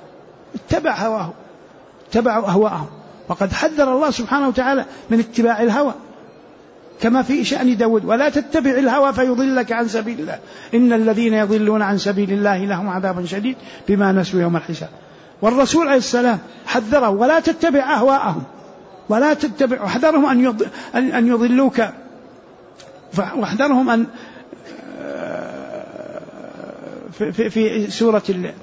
أهواءهم. وقد حذر الله سبحانه وتعالى من اتباع الهوى كما في شأن داود: ولا تتبع الهوى فيضلك عن سبيل الله إن الذين يضلون عن سبيل الله لهم عذاب شديد بما نسوا يوم الحساب. والرسول عليه السلام حذره: ولا تتبع أهواءهم، ولا تتبع، واحذرهم أن يضلوك، واحذرهم أن في سورة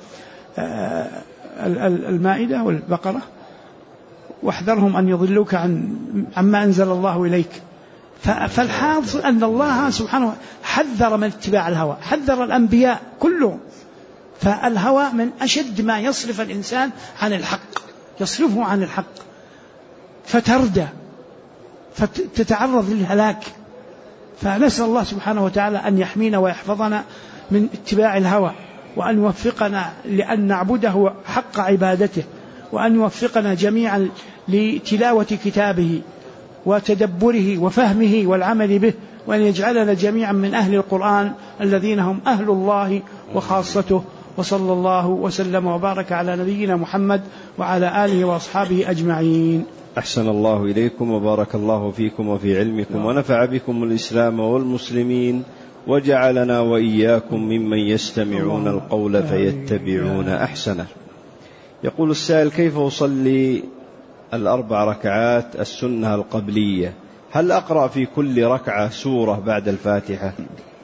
المائدة والبقرة: واحذرهم أن يضلوك عما أنزل الله إليك. فالحاصل أن الله سبحانه حذر من اتباع الهوى، حذر الأنبياء كلهم. فالهوى من أشد ما يصرف الإنسان عن الحق، يصرفه عن الحق فتردى، فتتعرض للهلاك. فنسأل الله سبحانه وتعالى أن يحمينا ويحفظنا من اتباع الهوى، وأن يوفقنا لأن نعبده حق عبادته، وأن يوفقنا جميعا لتلاوة كتابه وتدبره وفهمه والعمل به، وأن يجعلنا جميعا من أهل القرآن الذين هم أهل الله وخاصته. وصلى الله وسلم وبارك على نبينا محمد وعلى آله وأصحابه أجمعين. أحسن الله إليكم وبارك الله فيكم وفي علمكم ونفع بكم الإسلام والمسلمين، وجعلنا وإياكم ممن يستمعون القول فيتبعون أحسنه. يقول السائل: كيف أصلي 4 ركعات السنة القبلية؟ هل أقرأ في كل ركعة سورة بعد الفاتحة؟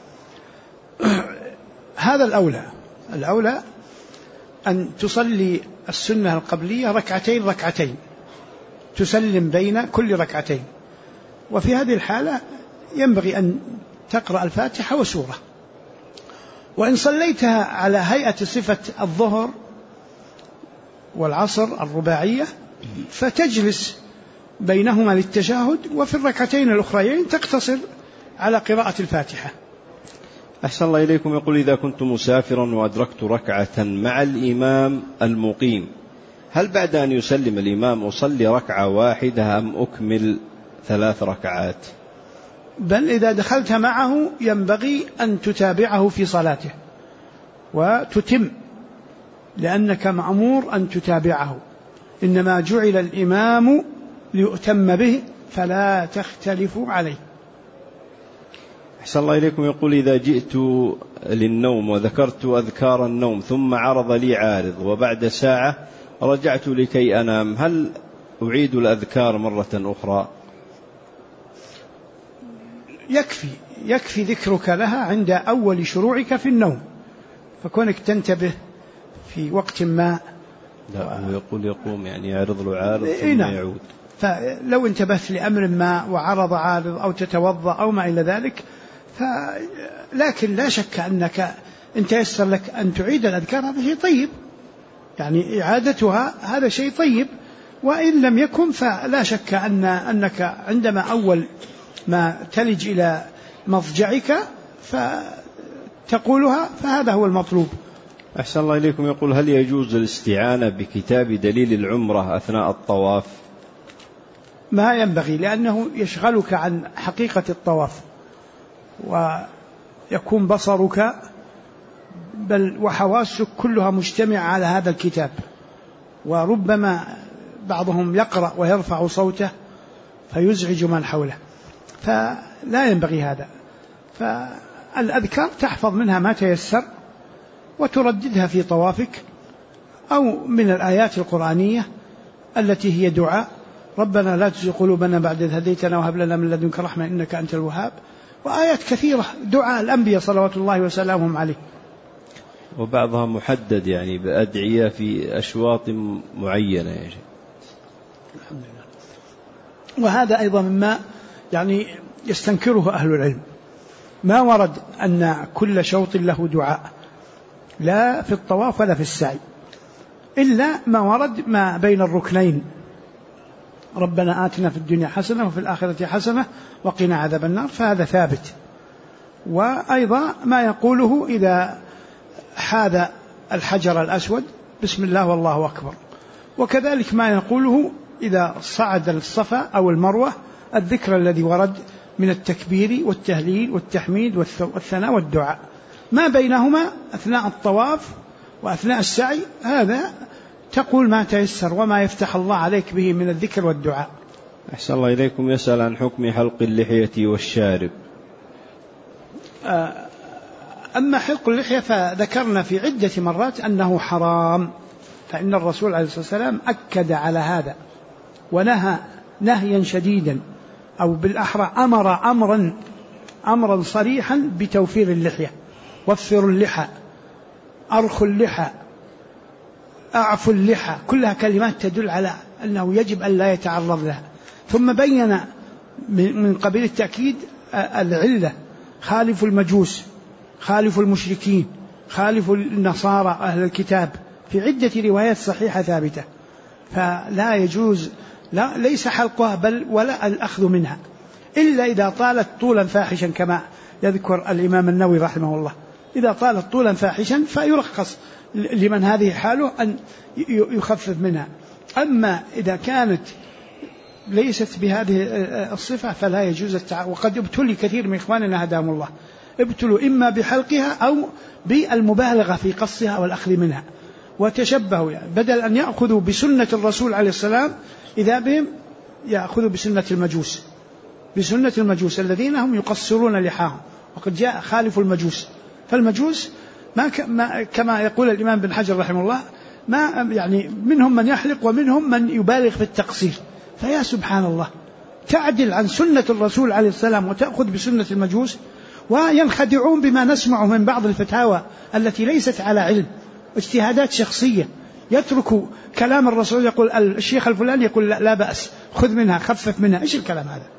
هذا الأولى أن تصلي السنة القبلية ركعتين تسلم بين كل ركعتين، وفي هذه الحالة ينبغي أن تقرأ الفاتحة وسورة. وإن صليتها على هيئة صفة الظهر والعصر الرباعية فتجلس بينهما للتشهد، وفي الركعتين الأخريين تقتصر على قراءة الفاتحة. أحسن الله إليكم. يقول: إذا كنت مسافرا وأدركت ركعة مع الإمام المقيم، هل بعد أن يسلم الإمام أصلي ركعة واحدة أم أكمل 3 ركعات؟ بل إذا دخلت معه ينبغي أن تتابعه في صلاته وتتم، لأنك مأمور أن تتابعه، إنما جعل الإمام ليؤتم به فلا تختلفوا عليه. أحسن الله إليكم. يقول: إذا جئت للنوم وذكرت أذكار النوم ثم عرض لي عارض وبعد ساعة رجعت لكي أنام، هل أعيد الأذكار مرة أخرى؟ يكفي ذكرك لها عند أول شروعك في النوم، فكونك تنتبه في وقت ما. لا، يقول يقوم يعني يعرض له عارض ثم يعود. فلو انتبهت لأمر ما وعرض عارض أو تتوضأ أو ما إلى ذلك لكن لا شك أنك إن تيسر لك أن تعيد الأذكار هذا شيء طيب، يعني إعادتها هذا شيء طيب. وإن لم يكن فلا شك أنك عندما أول ما تلج إلى مضجعك فتقولها، فهذا هو المطلوب. أحسن الله إليكم. يقول: هل يجوز الاستعانة بكتاب دليل العمرة أثناء الطواف؟ ما ينبغي، لأنه يشغلك عن حقيقة الطواف، ويكون بصرك بل وحواسك كلها مجتمعة على هذا الكتاب، وربما بعضهم يقرأ ويرفع صوته فيزعج من حوله، فلا ينبغي هذا. فالأذكار تحفظ منها ما تيسر وترددها في طوافك، أو من الآيات القرآنية التي هي دعاء: ربنا لا تزغ قلوبنا بعد إذ هديتنا وهب لنا من لدنك رحمة إنك أنت الوهاب، وآيات كثيرة دعاء الأنبياء صلوات الله وسلامهم عليه. وبعضها محدد يعني بأدعية في أشواط معينة يا شيخ. الحمد لله. وهذا أيضا مما يعني يستنكره أهل العلم، ما ورد أن كل شوط له دعاء، لا في الطواف ولا في السعي، إلا ما ورد ما بين الركنين: ربنا آتنا في الدنيا حسنة وفي الآخرة حسنة وقنا عذاب النار، فهذا ثابت. وأيضا ما يقوله إذا حاذ الحجر الأسود: بسم الله والله أكبر. وكذلك ما يقوله إذا صعد الصفا أو المروة: الذكر الذي ورد من التكبير والتهليل والتحميد والثناء والدعاء. ما بينهما أثناء الطواف وأثناء السعي هذا تقول ما تيسر وما يفتح الله عليك به من الذكر والدعاء. أحسن الله إليكم. يسأل عن حكم حلق اللحية والشارب. أما حلق اللحية فذكرنا في عدة مرات أنه حرام، فإن الرسول عليه الصلاة والسلام أكد على هذا ونهى نهيا شديدا، أو بالأحرى أمر أمرا صريحا بتوفير اللحية: وفروا اللحى، أرخوا اللحى، أعفوا اللحى، كلها كلمات تدل على أنه يجب أن لا يتعرض لها. ثم بين من قبيل التأكيد العلة: خالفوا المجوس، خالفوا المشركين، خالفوا النصارى أهل الكتاب، في عدة روايات صحيحة ثابتة. فلا يجوز، لا ليس حلقها بل ولا الأخذ منها، إلا إذا طالت طولا فاحشا، كما يذكر الإمام النووي رحمه الله: إذا طالت طولا فاحشا فيرخص لمن هذه حاله أن يخفف منها. أما إذا كانت ليست بهذه الصفة فلا يجوز وقد ابتلي كثير من إخواننا هداهم الله، ابتلوا إما بحلقها أو بالمبالغة في قصها والأخذ منها، وتشبهوا يعني بدل أن يأخذوا بسنة الرسول عليه السلام إذا بهم يأخذوا بسنة المجوس الذين هم يقصرون لحاهم، وقد جاء خالف المجوس. فالمجوس ما كما يقول الإمام بن حجر رحمه الله: ما يعني منهم من يحلق ومنهم من يبالغ في التقصير. فيا سبحان الله، تعدل عن سنة الرسول عليه السلام وتأخذ بسنة المجوس، وينخدعون بما نسمع من بعض الفتاوى التي ليست على علم، اجتهادات شخصية، يترك كلام الرسول، يقول الشيخ الفلاني يقول لا بأس، خذ منها، خفف منها. إيش الكلام هذا؟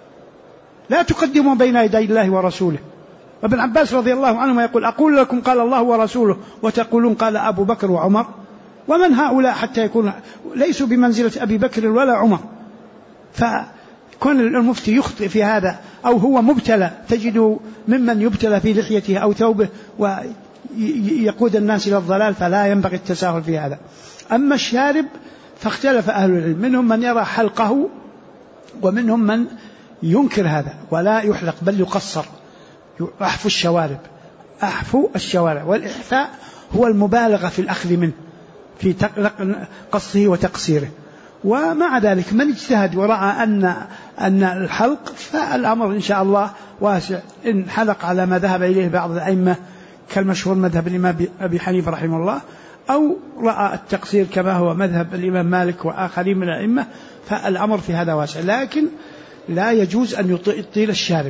لا تقدموا بين يدي الله ورسوله. وابن عباس رضي الله عنهما يقول: أقول لكم قال الله ورسوله وتقولون قال أبو بكر وعمر. ومن هؤلاء حتى يكون ليسوا بمنزلة أبي بكر ولا عمر؟ فكون المفتي يخطئ في هذا أو هو مبتلى، تجد ممن يبتلى في لحيته أو ثوبه ويقود الناس إلى الضلال، فلا ينبغي التساهل في هذا. أما الشارب فاختلف أهل العلم، منهم من يرى حلقه ومنهم من ينكر هذا ولا يحلق بل يقصر، أحفو الشوارب. والإحفاء هو المبالغة في الأخذ منه، في قصه وتقصيره. ومع ذلك من اجتهد ورأى أن الحلق، فالأمر إن شاء الله واسع، إن حلق على ما ذهب إليه بعض الأئمة كالمشهور مذهب الإمام أبي حنيفة رحمه الله، أو رأى التقصير كما هو مذهب الإمام مالك وآخرين من الأئمة، فالأمر في هذا واسع. لكن لا يجوز أن يطيل الشارب.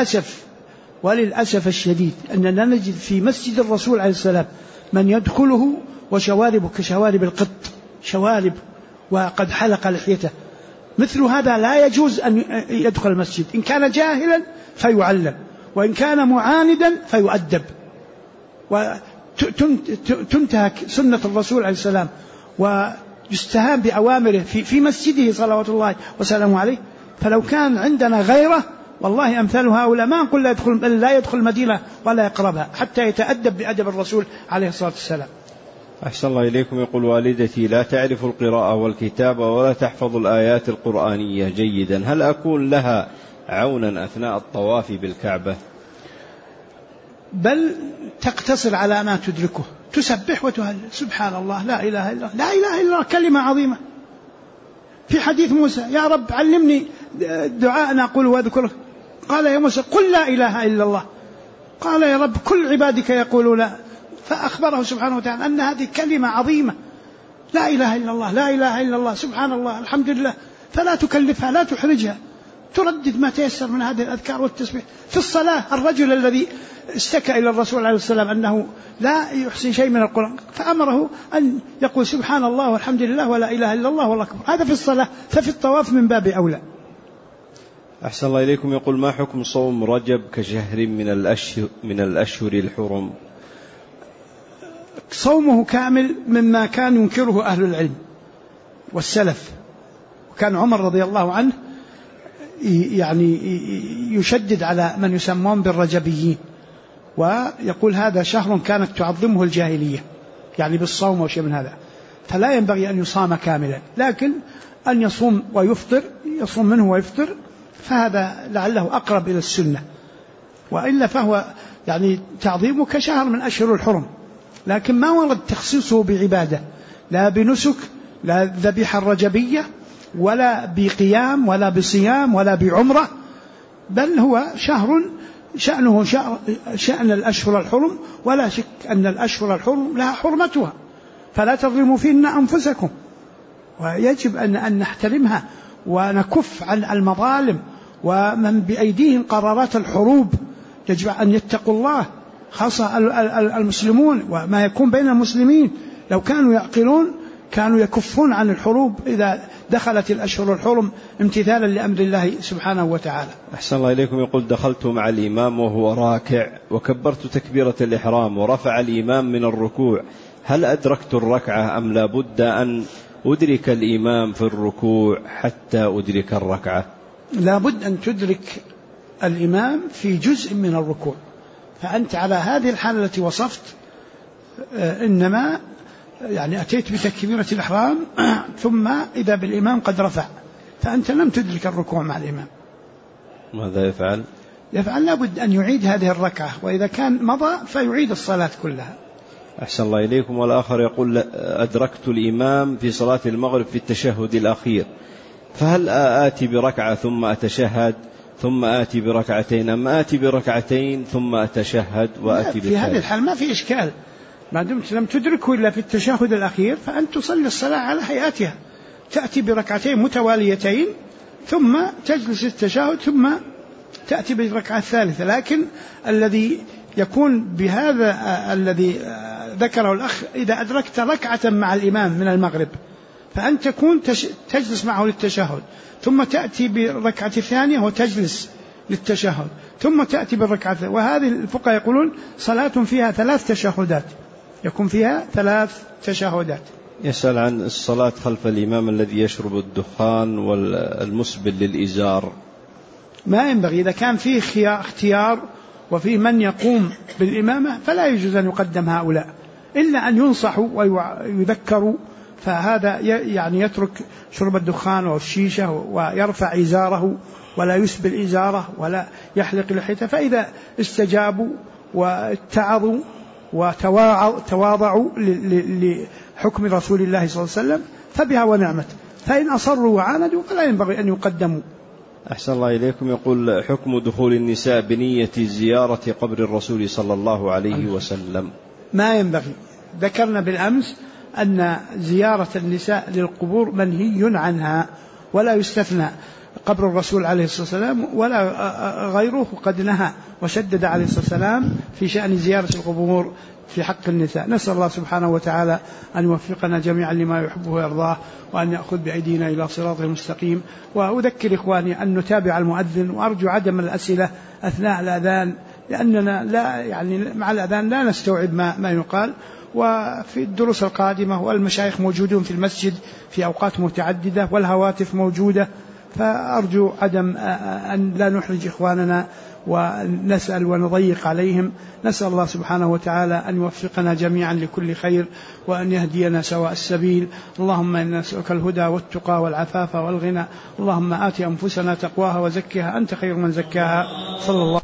وللأسف الشديد أننا نجد في مسجد الرسول عليه السلام من يدخله وشواربه كشوارب القط، شوارب وقد حلق لحيته. مثل هذا لا يجوز أن يدخل المسجد، إن كان جاهلا فيعلم، وإن كان معاندا فيؤدب، وتنتهك سنة الرسول عليه السلام ويستهان بأوامره في مسجده صلوات الله وسلامه عليه. فلو كان عندنا غيره والله أمثال هؤلاء ما نقول لا يدخل المدينة ولا يقربها حتى يتأدب بأدب الرسول عليه الصلاة والسلام. أحسن الله إليكم. يقول والدتي لا تعرف القراءة والكتابة ولا تحفظ الآيات القرآنية جيدا، هل أكون لها عونا أثناء الطواف بالكعبة؟ بل تقتصر على ما تدركه، تسبح وتهلل سبحان الله لا إله إلا الله، لا إله إلا الله كلمة عظيمة. في حديث موسى يا رب علمني دعاء أقول واذكره، قال يا موسى قل لا إله إلا الله، قال يا رب كل عبادك يقولون، فأخبره سبحانه وتعالى أن هذه كلمة عظيمة، لا إله إلا الله لا إله إلا الله سبحان الله الحمد لله، فلا تكلفها لا تحرجها، تردد ما تيسر من هذه الأذكار والتسبيح. في الصلاة الرجل الذي اشتكى إلى الرسول عليه السلام أنه لا يحسن شيء من القرآن فأمره أن يقول سبحان الله والحمد لله ولا إله إلا الله والله أكبر، هذا في الصلاة، ففي الطواف من باب أولى. أحسن الله إليكم. يقول ما حكم صوم رجب كشهر من الأشهر الحرم؟ صومه كامل مما كان ينكره أهل العلم والسلف، وكان عمر رضي الله عنه يعني يشدد على من يسمون بالرجبيين، ويقول هذا شهر كانت تعظمه الجاهلية يعني بالصوم وشيء من هذا، فلا ينبغي أن يصام كاملا، لكن أن يصوم ويفطر، يصوم منه ويفطر، فهذا لعله أقرب إلى السنة، وإلا فهو يعني تعظيمه كشهر من أشهر الحرم، لكن ما ورد تخصيصه بعبادة، لا بنسك، لا ذبيحة الرجبية، ولا بقيام، ولا بصيام، ولا بعمرة، بل هو شهر شأنه شأن الأشهر الحرم، ولا شك أن الأشهر الحرم لها حرمتها، فلا تظلموا فيهن أنفسكم، ويجب أن نحترمها ونكف عن المظالم، ومن بأيديهم قرارات الحروب يجب أن يتقوا الله، خاصة المسلمون وما يكون بين المسلمين، لو كانوا يعقلون كانوا يكفون عن الحروب إذا دخلت الأشهر الحرم امتثالا لأمر الله سبحانه وتعالى. أحسن الله إليكم. يقول دخلت مع الإمام وهو راكع وكبرت تكبيرة الإحرام ورفع الإمام من الركوع، هل أدركت الركعة أم لا بد أن أدرك الإمام في الركوع حتى أدرك الركعة؟ لا بد أن تدرك الإمام في جزء من الركوع، فأنت على هذه الحالة التي وصفت إنما يعني أتيت بتكبيرة الإحرام ثم إذا بالإمام قد رفع، فأنت لم تدرك الركوع مع الإمام. ماذا يفعل؟ يفعل لابد أن يعيد هذه الركعة، وإذا كان مضى فيعيد الصلاة كلها. أحسن الله إليكم. والآخر يقول أدركت الإمام في صلاة المغرب في التشهد الأخير، فهل آتي بركعة ثم أتشهد ثم آتي بركعتين، أم آتي بركعتين ثم أتشهد وآتي في هذه الحال ما في إشكال، ما دمت لم تدركه إلا في التشهد الأخير فأن تصلي الصلاة على هيئتها، تأتي بركعتين متواليتين ثم تجلس التشهد ثم تأتي بالركعة الثالثة. لكن الذي يكون بهذا الذي ذكره الأخ، إذا أدركت ركعة مع الإمام من المغرب فأنت تكون تجلس معه للتشهد، ثم تأتي بالركعة الثانية وتجلس للتشهد، ثم تأتي بالركعة، وهذه الفقهاء يقولون صلاة فيها 3 تشهدات، يكون فيها 3 تشهدات. يسأل عن الصلاة خلف الإمام الذي يشرب الدخان والمسبل للإزار. ما ينبغي، إذا كان فيه اختيار وفي من يقوم بالإمامة فلا يجوز أن يقدم هؤلاء، إلا أن ينصحوا ويذكروا، فهذا يعني يترك شرب الدخان والشيشة ويرفع إزاره ولا يسبل إزاره ولا يحلق لحيته، فإذا استجابوا واتعظوا وتواضعوا لحكم رسول الله صلى الله عليه وسلم فبها ونعمت، فإن أصروا وعاندوا فلا ينبغي أن يقدموا. أحسن الله إليكم. يقول حكم دخول النساء بنية زيارة قبر الرسول صلى الله عليه وسلم؟ ما ينبغي، ذكرنا بالأمس أن زيارة النساء للقبور منهي عنها ولا يستثنى. قبر الرسول عليه الصلاة والسلام ولا غيره قد نهى وشدد عليه الصلاة والسلام في شأن زيارة القبور في حق النساء. نسأل الله سبحانه وتعالى أن يوفقنا جميعا لما يحبه ويرضاه، وأن يأخذ بأيدينا إلى صراط المستقيم. وأذكر إخواني أن نتابع المؤذن، وأرجو عدم الأسئلة أثناء الأذان، لأننا لا يعني مع الأذان لا نستوعب ما يقال. وفي الدروس القادمة والمشايخ موجودون في المسجد في أوقات متعددة والهواتف موجودة، فأرجو عدم أن لا نحرج إخواننا ونسأل ونضيق عليهم. نسأل الله سبحانه وتعالى أن يوفقنا جميعا لكل خير وأن يهدينا سواء السبيل. اللهم إنا نسألك الهدى والتقى والعفاف والغنى. اللهم آت أنفسنا تقواها وزكها أنت خير من زكاها. صلى الله